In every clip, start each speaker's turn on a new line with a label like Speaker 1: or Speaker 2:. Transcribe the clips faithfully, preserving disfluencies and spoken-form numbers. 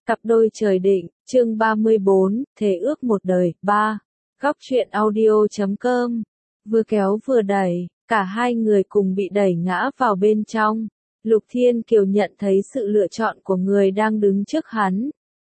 Speaker 1: Cặp đôi trời định, chương ba mươi bốn, thề ước một đời, ba. Góc truyện audio chấm com. Vừa kéo vừa đẩy, cả hai người cùng bị đẩy ngã vào bên trong. Lục Thiên Kiều nhận thấy sự lựa chọn của người đang đứng trước hắn.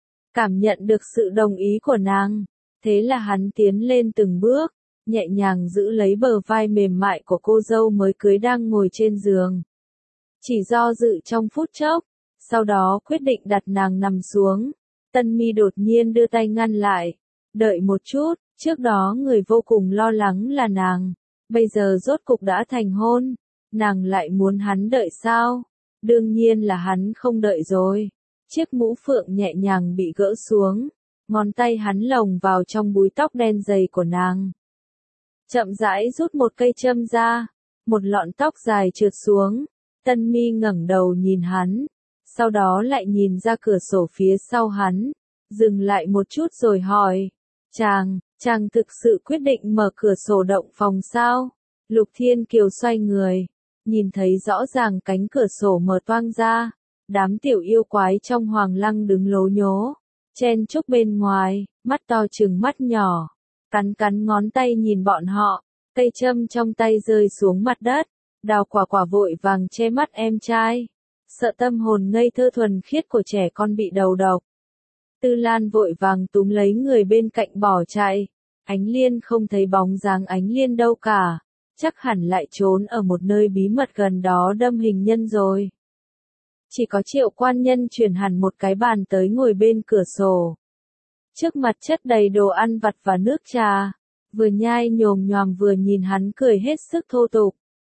Speaker 1: Cảm nhận được sự đồng ý của nàng. Thế là hắn tiến lên từng bước, nhẹ nhàng giữ lấy bờ vai mềm mại của cô dâu mới cưới đang ngồi trên giường. Chỉ do dự trong phút chốc, sau đó quyết định đặt nàng nằm xuống. Tân Mi đột nhiên đưa tay ngăn lại. Đợi một chút, trước đó người vô cùng lo lắng là nàng. Bây giờ rốt cục đã thành hôn. Nàng lại muốn hắn đợi sao? Đương nhiên là hắn không đợi rồi. Chiếc mũ phượng nhẹ nhàng bị gỡ xuống. Ngón tay hắn lồng vào trong búi tóc đen dày của nàng. Chậm rãi rút một cây châm ra. Một lọn tóc dài trượt xuống. Tân Mi ngẩng đầu nhìn hắn. Sau đó lại nhìn ra cửa sổ phía sau hắn. Dừng lại một chút rồi hỏi. Chàng, chàng thực sự quyết định mở cửa sổ động phòng sao? Lục Thiên Kiều xoay người. Nhìn thấy rõ ràng cánh cửa sổ mở toang ra. Đám tiểu yêu quái trong hoàng lăng đứng lố nhố. Chen chúc bên ngoài, mắt to trừng mắt nhỏ. Cắn cắn ngón tay nhìn bọn họ. Cây châm trong tay rơi xuống mặt đất. Đào quả quả vội vàng che mắt em trai. Sợ tâm hồn ngây thơ thuần khiết của trẻ con bị đầu độc. Tư Lan vội vàng túm lấy người bên cạnh bỏ chạy. Ánh Liên không thấy bóng dáng Ánh Liên đâu cả. Chắc hẳn lại trốn ở một nơi bí mật gần đó đâm hình nhân rồi. Chỉ có Triệu quan nhân chuyển hẳn một cái bàn tới ngồi bên cửa sổ. Trước mặt chất đầy đồ ăn vặt và nước trà. Vừa nhai nhồm nhòm vừa nhìn hắn cười hết sức thô tục.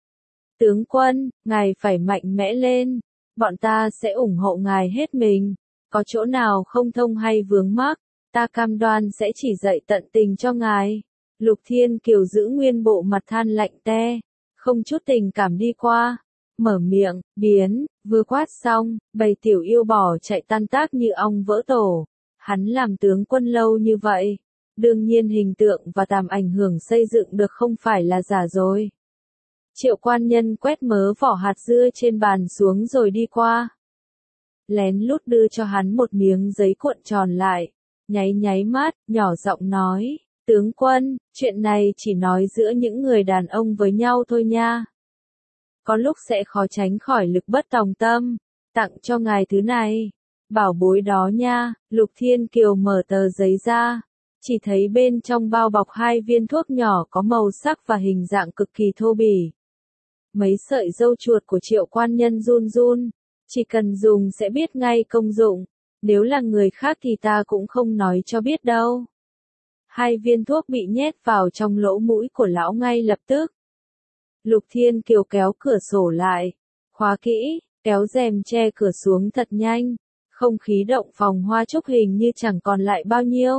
Speaker 1: Tướng quân, ngài phải mạnh mẽ lên. Bọn ta sẽ ủng hộ ngài hết mình. Có chỗ nào không thông hay vướng mắc, ta cam đoan sẽ chỉ dạy tận tình cho ngài. Lục Thiên Kiều giữ nguyên bộ mặt than lạnh te, không chút tình cảm đi qua. Mở miệng, biến, vừa quát xong, bầy tiểu yêu bỏ chạy tan tác như ong vỡ tổ. Hắn làm tướng quân lâu như vậy. Đương nhiên hình tượng và tầm ảnh hưởng xây dựng được không phải là giả rồi. Triệu quan nhân quét mớ vỏ hạt dưa trên bàn xuống rồi đi qua. Lén lút đưa cho hắn một miếng giấy cuộn tròn lại. Nháy nháy mắt, nhỏ giọng nói. Tướng quân, chuyện này chỉ nói giữa những người đàn ông với nhau thôi nha. Có lúc sẽ khó tránh khỏi lực bất tòng tâm. Tặng cho ngài thứ này. Bảo bối đó nha. Lục Thiên Kiều mở tờ giấy ra. Chỉ thấy bên trong bao bọc hai viên thuốc nhỏ có màu sắc và hình dạng cực kỳ thô bỉ. Mấy sợi râu chuột của Triệu quan nhân run run. Chỉ cần dùng sẽ biết ngay công dụng. Nếu là người khác thì ta cũng không nói cho biết đâu. Hai viên thuốc bị nhét vào trong lỗ mũi của lão ngay lập tức. Lục Thiên Kiều kéo cửa sổ lại. Khóa kỹ, kéo rèm che cửa xuống thật nhanh. Không khí động phòng hoa trúc hình như chẳng còn lại bao nhiêu.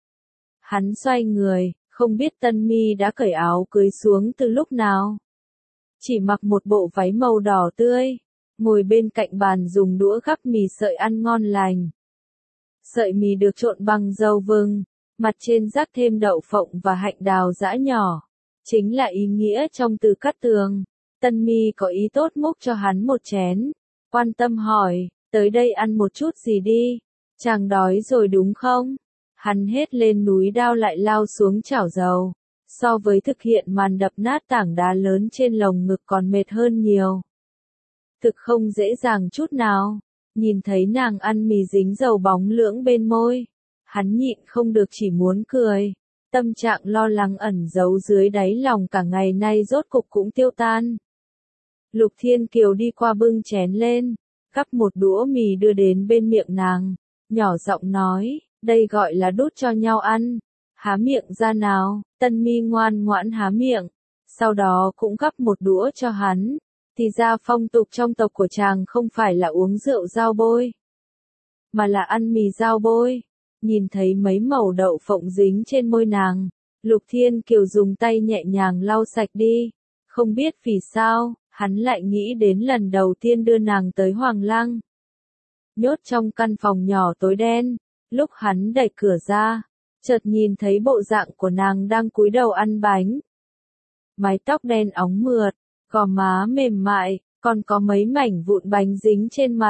Speaker 1: Hắn xoay người, không biết Tân Mi đã cởi áo cưới xuống từ lúc nào. Chỉ mặc một bộ váy màu đỏ tươi. Ngồi bên cạnh bàn dùng đũa gắp mì sợi ăn ngon lành. Sợi mì được trộn bằng dầu vừng, mặt trên rắc thêm đậu phộng và hạnh đào giã nhỏ. Chính là ý nghĩa trong từ cắt tường. Tân Mi có ý tốt múc cho hắn một chén. Quan tâm hỏi, tới đây ăn một chút gì đi. Chàng đói rồi đúng không? Hắn hết lên núi đao lại lao xuống chảo dầu. So với thực hiện màn đập nát tảng đá lớn trên lồng ngực còn mệt hơn nhiều. Thực không dễ dàng chút nào. Nhìn thấy nàng ăn mì dính dầu bóng lưỡng bên môi. Hắn nhịn không được chỉ muốn cười. Tâm trạng lo lắng ẩn giấu dưới đáy lòng cả ngày nay rốt cục cũng tiêu tan. Lục Thiên Kiều đi qua bưng chén lên. Gắp một đũa mì đưa đến bên miệng nàng. Nhỏ giọng nói, đây gọi là đút cho nhau ăn. Há miệng ra nào. Tân Mi ngoan ngoãn há miệng. Sau đó cũng gắp một đũa cho hắn. Thì ra phong tục trong tộc của chàng không phải là uống rượu dao bôi, mà là ăn mì dao bôi. Nhìn thấy mấy mẩu đậu phộng dính trên môi nàng, Lục Thiên Kiều dùng tay nhẹ nhàng lau sạch đi. Không biết vì sao, hắn lại nghĩ đến lần đầu tiên đưa nàng tới Hoàng Lăng. Nhốt trong căn phòng nhỏ tối đen, lúc hắn đẩy cửa ra, chợt nhìn thấy bộ dạng của nàng đang cúi đầu ăn bánh. Mái tóc đen óng mượt, gò má mềm mại, còn có mấy mảnh vụn bánh dính trên mặt.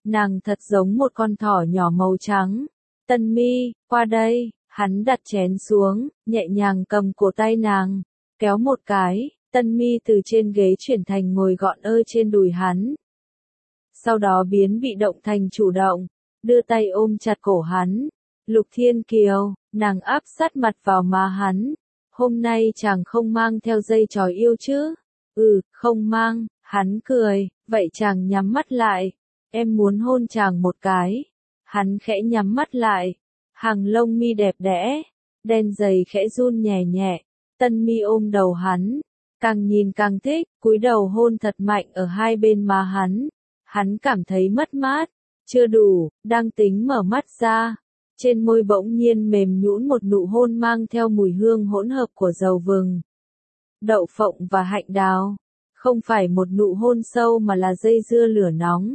Speaker 1: Nàng thật giống một con thỏ nhỏ màu trắng. Tân Mi, qua đây, hắn đặt chén xuống, nhẹ nhàng cầm cổ tay nàng, kéo một cái, Tân Mi từ trên ghế chuyển thành ngồi gọn ơ trên đùi hắn. Sau đó biến bị động thành chủ động, đưa tay ôm chặt cổ hắn. Lục Thiên Kiều, nàng áp sát mặt vào má hắn. Hôm nay chàng không mang theo dây chói yêu chứ? Ừ, không mang, hắn cười, vậy chàng nhắm mắt lại. Em muốn hôn chàng một cái. Hắn khẽ nhắm mắt lại. Hàng lông mi đẹp đẽ, đen dày khẽ run nhẹ nhẹ. Tân Mi ôm đầu hắn, càng nhìn càng thích, cúi đầu hôn thật mạnh ở hai bên má hắn. Hắn cảm thấy mất mát, chưa đủ, đang tính mở mắt ra. Trên môi bỗng nhiên mềm nhũn một nụ hôn mang theo mùi hương hỗn hợp của dầu vừng, đậu phộng và hạnh đào. Không phải một nụ hôn sâu mà là dây dưa lửa nóng.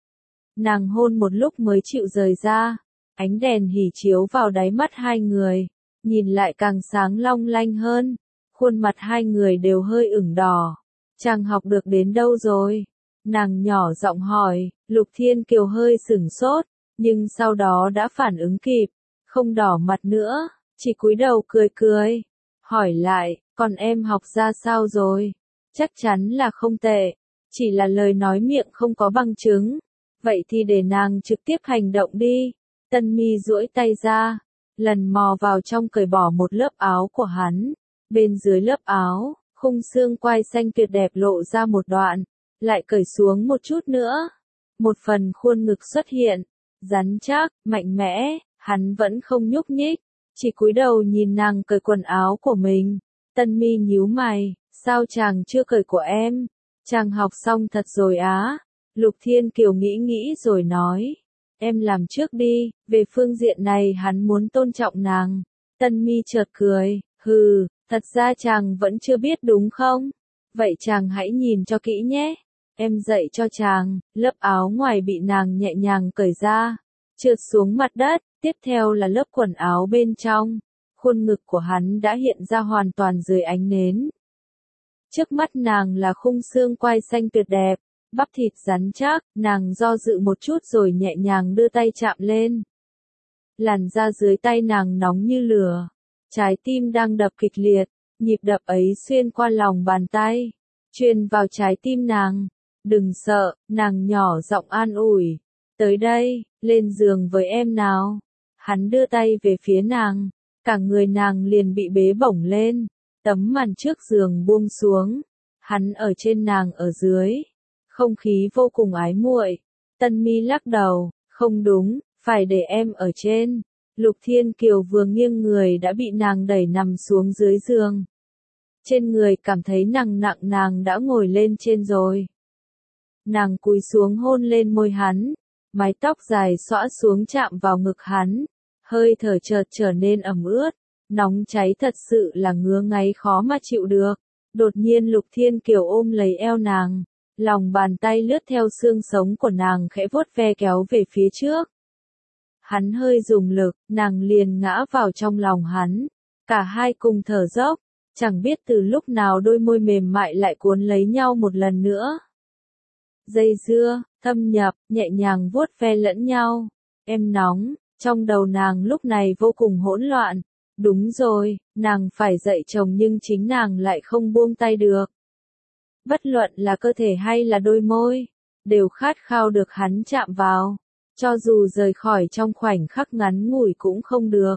Speaker 1: Nàng hôn một lúc mới chịu rời ra. Ánh đèn hỉ chiếu vào đáy mắt hai người, nhìn lại càng sáng long lanh hơn. Khuôn mặt hai người đều hơi ửng đỏ. Chàng học được đến đâu rồi? Nàng nhỏ giọng hỏi. Lục Thiên Kiều hơi sửng sốt, nhưng sau đó đã phản ứng kịp, không đỏ mặt nữa, chỉ cúi đầu cười cười. Hỏi lại, còn em học ra sao rồi? Chắc chắn là không tệ, chỉ là lời nói miệng không có bằng chứng. Vậy thì để nàng trực tiếp hành động đi. Tân Mi duỗi tay ra, lần mò vào trong cởi bỏ một lớp áo của hắn. Bên dưới lớp áo, khung xương quai xanh tuyệt đẹp lộ ra một đoạn, lại cởi xuống một chút nữa. Một phần khuôn ngực xuất hiện, rắn chắc, mạnh mẽ, hắn vẫn không nhúc nhích, chỉ cúi đầu nhìn nàng cởi quần áo của mình. Tân Mi nhíu mày, sao chàng chưa cởi của em? Chàng học xong thật rồi á? Lục Thiên Kiều nghĩ nghĩ rồi nói, em làm trước đi, về phương diện này hắn muốn tôn trọng nàng. Tân Mi chợt cười, hừ, thật ra chàng vẫn chưa biết đúng không? Vậy chàng hãy nhìn cho kỹ nhé. Em dạy cho chàng. Lớp áo ngoài bị nàng nhẹ nhàng cởi ra, trượt xuống mặt đất, tiếp theo là lớp quần áo bên trong. Khuôn ngực của hắn đã hiện ra hoàn toàn dưới ánh nến. Trước mắt nàng là khung xương quai xanh tuyệt đẹp, bắp thịt rắn chắc. Nàng do dự một chút rồi nhẹ nhàng đưa tay chạm lên. Làn da dưới tay nàng nóng như lửa, trái tim đang đập kịch liệt, nhịp đập ấy xuyên qua lòng bàn tay, truyền vào trái tim nàng. Đừng sợ, nàng nhỏ giọng an ủi. Tới đây, lên giường với em nào. Hắn đưa tay về phía nàng, cả người nàng liền bị bế bổng lên. Tấm màn trước giường buông xuống, hắn ở trên nàng ở dưới. Không khí vô cùng ái muội. Tân Mi lắc đầu, không đúng, phải để em ở trên. Lục Thiên Kiều vừa nghiêng người đã bị nàng đẩy nằm xuống dưới giường. Trên người cảm thấy nặng nặng, nàng đã ngồi lên trên rồi. Nàng cúi xuống hôn lên môi hắn, mái tóc dài xõa xuống chạm vào ngực hắn, hơi thở chợt trở nên ẩm ướt, nóng cháy thật sự là ngứa ngáy khó mà chịu được. Đột nhiên Lục Thiên Kiều ôm lấy eo nàng, lòng bàn tay lướt theo xương sống của nàng khẽ vuốt ve kéo về phía trước. Hắn hơi dùng lực, nàng liền ngã vào trong lòng hắn, cả hai cùng thở dốc, chẳng biết từ lúc nào đôi môi mềm mại lại cuốn lấy nhau một lần nữa. Dây dưa, thâm nhập, nhẹ nhàng vuốt ve lẫn nhau. Em nóng, trong đầu nàng lúc này vô cùng hỗn loạn. Đúng rồi, nàng phải dạy chồng nhưng chính nàng lại không buông tay được. Bất luận là cơ thể hay là đôi môi, đều khát khao được hắn chạm vào. Cho dù rời khỏi trong khoảnh khắc ngắn ngủi cũng không được.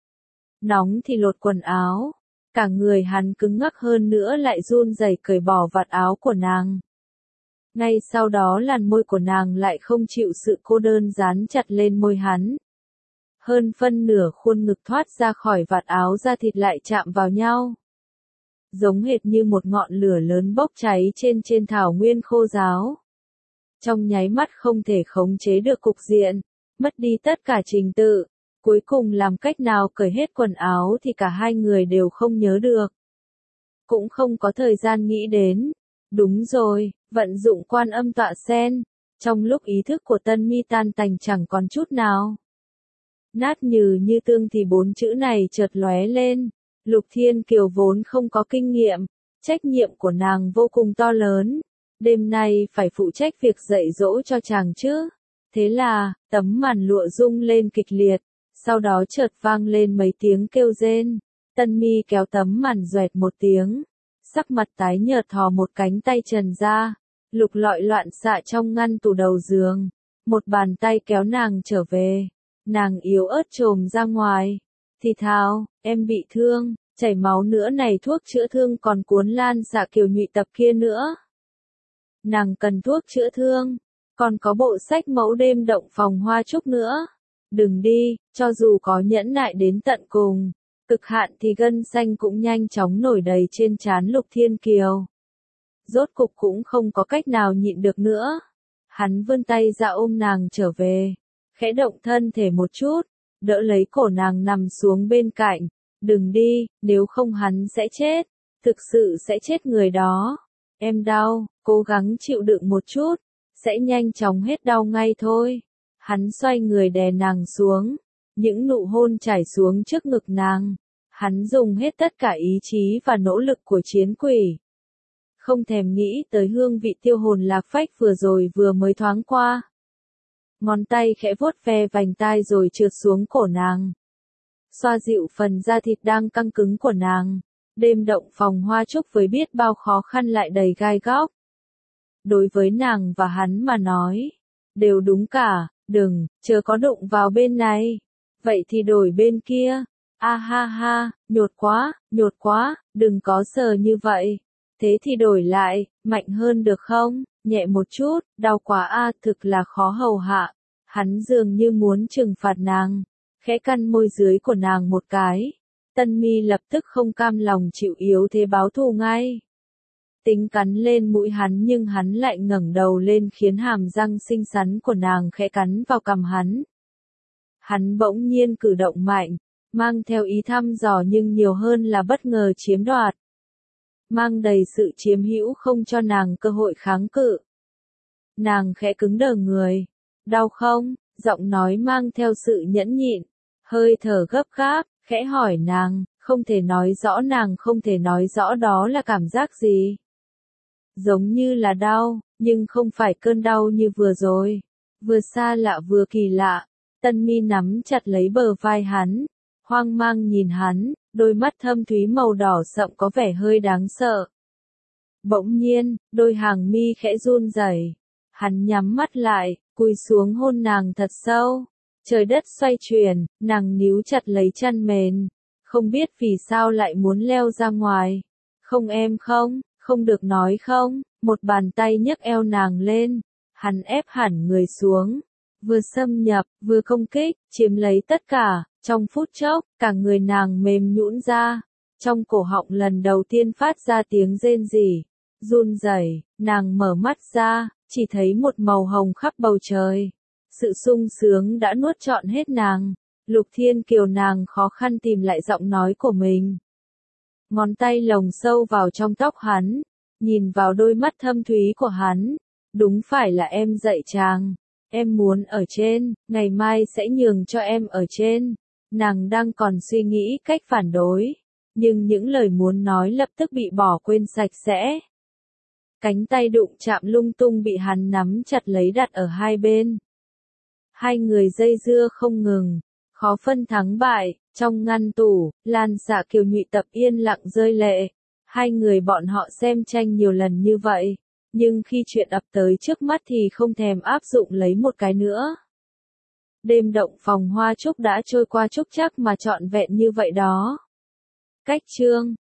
Speaker 1: Nóng thì lột quần áo, cả người hắn cứng ngắc hơn nữa lại run rẩy cởi bỏ vạt áo của nàng. Ngay sau đó làn môi của nàng lại không chịu sự cô đơn dán chặt lên môi hắn. Hơn phân nửa khuôn ngực thoát ra khỏi vạt áo, da thịt lại chạm vào nhau. Giống hệt như một ngọn lửa lớn bốc cháy trên trên thảo nguyên khô ráo. Trong nháy mắt không thể khống chế được cục diện, mất đi tất cả trình tự. Cuối cùng làm cách nào cởi hết quần áo thì cả hai người đều không nhớ được. Cũng không có thời gian nghĩ đến. Đúng rồi, vận dụng Quan Âm Tọa Sen. Trong lúc ý thức của Tân Mi tan tành chẳng còn chút nào. Nát nhừ như tương thì bốn chữ này chợt lóe lên. Lục Thiên Kiều vốn không có kinh nghiệm, trách nhiệm của nàng vô cùng to lớn. Đêm nay phải phụ trách việc dạy dỗ cho chàng chứ. Thế là, tấm màn lụa rung lên kịch liệt, sau đó chợt vang lên mấy tiếng kêu rên. Tân Mi kéo tấm màn doẹt một tiếng, sắc mặt tái nhợt thò một cánh tay trần ra, lục lọi loạn xạ trong ngăn tủ đầu giường. Một bàn tay kéo nàng trở về, nàng yếu ớt trồm ra ngoài, thì thào, em bị thương, chảy máu nữa này, thuốc chữa thương còn cuốn Lan Dạ Kiều nhụy tập kia nữa. Nàng cần thuốc chữa thương, còn có bộ sách mẫu đêm động phòng hoa trúc nữa. Đừng đi, cho dù có nhẫn nại đến tận cùng, cực hạn thì gân xanh cũng nhanh chóng nổi đầy trên trán Lục Thiên Kiều. Rốt cục cũng không có cách nào nhịn được nữa. Hắn vươn tay ra ôm nàng trở về, khẽ động thân thể một chút, đỡ lấy cổ nàng nằm xuống bên cạnh. Đừng đi, nếu không hắn sẽ chết, thực sự sẽ chết người đó. Em đau, cố gắng chịu đựng một chút, sẽ nhanh chóng hết đau ngay thôi. Hắn xoay người đè nàng xuống, những nụ hôn chảy xuống trước ngực nàng. Hắn dùng hết tất cả ý chí và nỗ lực của chiến quỷ. Không thèm nghĩ tới hương vị tiêu hồn lạc phách vừa rồi vừa mới thoáng qua. Ngón tay khẽ vuốt ve vành tai rồi trượt xuống cổ nàng, xoa dịu phần da thịt đang căng cứng của nàng. Đêm động phòng hoa trúc với biết bao khó khăn lại đầy gai góc. Đối với nàng và hắn mà nói, đều đúng cả. Đừng, chớ có đụng vào bên này, vậy thì đổi bên kia. A ha ha, nhột quá, nhột quá, đừng có sờ như vậy. Thế thì đổi lại, mạnh hơn được không? Nhẹ một chút, đau quá a, thực là khó hầu hạ. Hắn dường như muốn trừng phạt nàng, khẽ căn môi dưới của nàng một cái. Tân Mi lập tức không cam lòng chịu yếu thế báo thù ngay. Tính cắn lên mũi hắn nhưng hắn lại ngẩng đầu lên khiến hàm răng xinh xắn của nàng khẽ cắn vào cằm hắn. Hắn bỗng nhiên cử động mạnh, mang theo ý thăm dò nhưng nhiều hơn là bất ngờ chiếm đoạt. Mang đầy sự chiếm hữu không cho nàng cơ hội kháng cự. Nàng khẽ cứng đờ người. Đau không? Giọng nói mang theo sự nhẫn nhịn, hơi thở gấp gáp, khẽ hỏi nàng, không thể nói rõ nàng không thể nói rõ đó là cảm giác gì. Giống như là đau, nhưng không phải cơn đau như vừa rồi. Vừa xa lạ vừa kỳ lạ. Tân Mi nắm chặt lấy bờ vai hắn, hoang mang nhìn hắn, đôi mắt thâm thúy màu đỏ sậm có vẻ hơi đáng sợ. Bỗng nhiên, đôi hàng mi khẽ run rẩy. Hắn nhắm mắt lại, cúi xuống hôn nàng thật sâu. Trời đất xoay chuyển, nàng níu chặt lấy chăn mền, không biết vì sao lại muốn leo ra ngoài. Không em không, không được nói không. Một bàn tay nhấc eo nàng lên, hắn ép hẳn người xuống, vừa xâm nhập, vừa công kích, chiếm lấy tất cả. Trong phút chốc, cả người nàng mềm nhũn ra, trong cổ họng lần đầu tiên phát ra tiếng rên rỉ, run rẩy. Nàng mở mắt ra, chỉ thấy một màu hồng khắp bầu trời. Sự sung sướng đã nuốt trọn hết nàng. Lục Thiên Kiều nàng khó khăn tìm lại giọng nói của mình. Ngón tay lồng sâu vào trong tóc hắn, nhìn vào đôi mắt thâm thúy của hắn. Đúng phải là em dạy chàng. Em muốn ở trên, ngày mai sẽ nhường cho em ở trên. Nàng đang còn suy nghĩ cách phản đối, nhưng những lời muốn nói lập tức bị bỏ quên sạch sẽ. Cánh tay đụng chạm lung tung bị hắn nắm chặt lấy đặt ở hai bên. Hai người dây dưa không ngừng, khó phân thắng bại. Trong ngăn tủ, Lan Dạ Kiều nhụy tập yên lặng rơi lệ. Hai người bọn họ xem tranh nhiều lần như vậy, nhưng khi chuyện ập tới trước mắt thì không thèm áp dụng lấy một cái nữa. Đêm động phòng hoa trúc đã trôi qua trúc chắc mà trọn vẹn như vậy đó. Cách chương